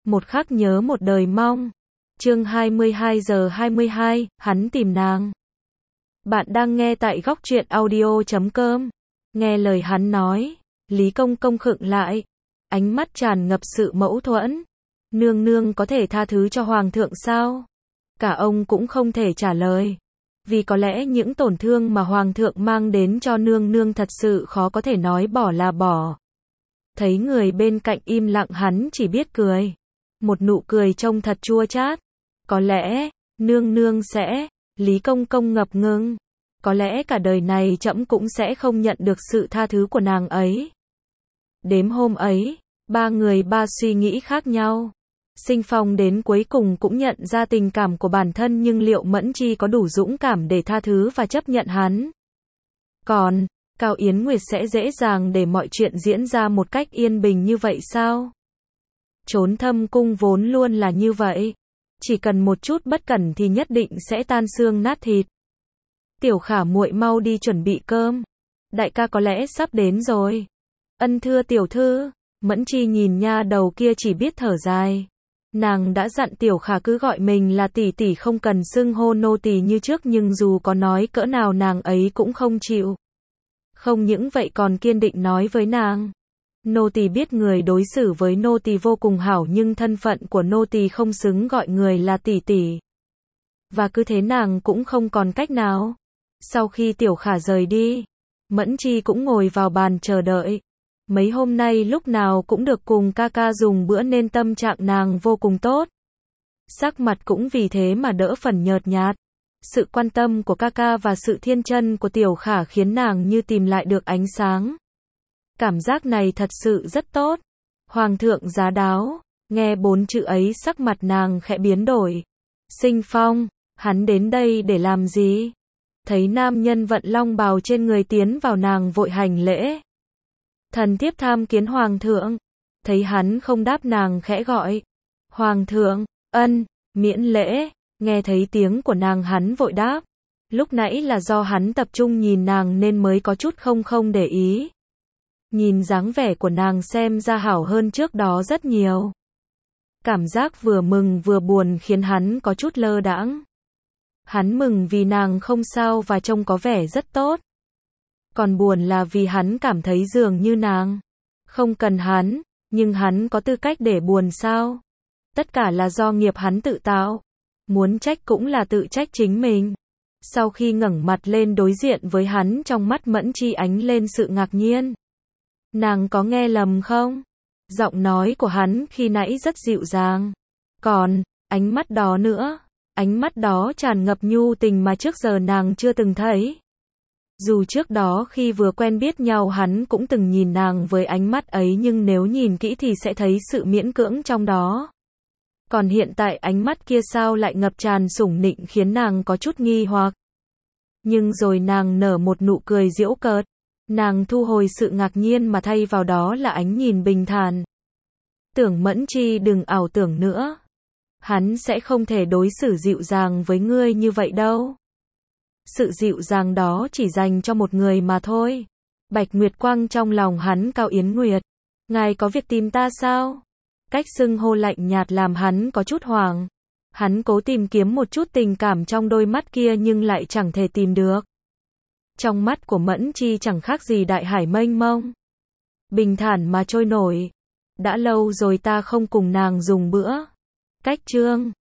một khắc nhớ một đời mong. Chương 22:22, hắn tìm nàng. Bạn đang nghe tại góc truyện audio.com. Nghe lời hắn nói, Lý Công Công khựng lại, ánh mắt tràn ngập sự mâu thuẫn. Nương nương có thể tha thứ cho hoàng thượng sao? Cả ông cũng không thể trả lời. Vì có lẽ những tổn thương mà hoàng thượng mang đến cho nương nương thật sự khó có thể nói bỏ là bỏ. Thấy người bên cạnh im lặng, hắn chỉ biết cười. Một nụ cười trông thật chua chát. Có lẽ, nương nương sẽ, Lý Công Công ngập ngừng. Có lẽ cả đời này trẫm cũng sẽ không nhận được sự tha thứ của nàng ấy. Đêm hôm ấy, ba người ba suy nghĩ khác nhau. Sinh Phong đến cuối cùng cũng nhận ra tình cảm của bản thân, nhưng liệu Mẫn Chi có đủ dũng cảm để tha thứ và chấp nhận hắn? Còn, Cao Yến Nguyệt sẽ dễ dàng để mọi chuyện diễn ra một cách yên bình như vậy sao? Chốn thâm cung vốn luôn là như vậy. Chỉ cần một chút bất cẩn thì nhất định sẽ tan xương nát thịt. Tiểu Khả muội mau đi chuẩn bị cơm. Đại ca có lẽ sắp đến rồi. Ân thưa tiểu thư. Mẫn Chi nhìn nha đầu kia chỉ biết thở dài. Nàng đã dặn Tiểu Khả cứ gọi mình là tỷ tỷ, không cần xưng hô nô tỳ như trước, nhưng dù có nói cỡ nào nàng ấy cũng không chịu. Không những vậy còn kiên định nói với nàng. Nô tỳ biết người đối xử với nô tỳ vô cùng hảo, nhưng thân phận của nô tỳ không xứng gọi người là tỷ tỷ. Và cứ thế nàng cũng không còn cách nào. Sau khi Tiểu Khả rời đi, Mẫn Chi cũng ngồi vào bàn chờ đợi. Mấy hôm nay lúc nào cũng được cùng ca ca dùng bữa nên tâm trạng nàng vô cùng tốt. Sắc mặt cũng vì thế mà đỡ phần nhợt nhạt. Sự quan tâm của ca ca và sự thiên chân của Tiểu Khả khiến nàng như tìm lại được ánh sáng. Cảm giác này thật sự rất tốt. Hoàng thượng giá đáo. Nghe 4 chữ ấy sắc mặt nàng khẽ biến đổi. Sinh Phong, hắn đến đây để làm gì? Thấy nam nhân vận long bào trên người tiến vào, nàng vội hành lễ. Thần thiếp tham kiến hoàng thượng. Thấy hắn không đáp, nàng khẽ gọi. Hoàng thượng, ân, miễn lễ. Nghe thấy tiếng của nàng, hắn vội đáp. Lúc nãy là do hắn tập trung nhìn nàng nên mới có chút không để ý. Nhìn dáng vẻ của nàng xem ra hảo hơn trước đó rất nhiều. Cảm giác vừa mừng vừa buồn khiến hắn có chút lơ đãng. Hắn mừng vì nàng không sao và trông có vẻ rất tốt. Còn buồn là vì hắn cảm thấy dường như nàng không cần hắn, nhưng hắn có tư cách để buồn sao? Tất cả là do nghiệp hắn tự tạo. Muốn trách cũng là tự trách chính mình. Sau khi ngẩng mặt lên đối diện với hắn, trong mắt Mẫn Chi ánh lên sự ngạc nhiên. Nàng có nghe lầm không? Giọng nói của hắn khi nãy rất dịu dàng. Còn, ánh mắt đó nữa. Ánh mắt đó tràn ngập nhu tình mà trước giờ nàng chưa từng thấy. Dù trước đó khi vừa quen biết nhau hắn cũng từng nhìn nàng với ánh mắt ấy, nhưng nếu nhìn kỹ thì sẽ thấy sự miễn cưỡng trong đó. Còn hiện tại ánh mắt kia sao lại ngập tràn sủng nịnh khiến nàng có chút nghi hoặc. Nhưng rồi nàng nở một nụ cười giễu cợt. Nàng thu hồi sự ngạc nhiên mà thay vào đó là ánh nhìn bình thản. Tưởng Mẫn Chi đừng ảo tưởng nữa. Hắn sẽ không thể đối xử dịu dàng với ngươi như vậy đâu. Sự dịu dàng đó chỉ dành cho một người mà thôi. Bạch Nguyệt Quang trong lòng hắn. Cao Yến Nguyệt, ngài có việc tìm ta sao? Cách xưng hô lạnh nhạt làm hắn có chút hoảng. Hắn cố tìm kiếm một chút tình cảm trong đôi mắt kia nhưng lại chẳng thể tìm được. Trong mắt của Mẫn Chi chẳng khác gì đại hải mênh mông. Bình thản mà trôi nổi. Đã lâu rồi ta không cùng nàng dùng bữa. Cách chương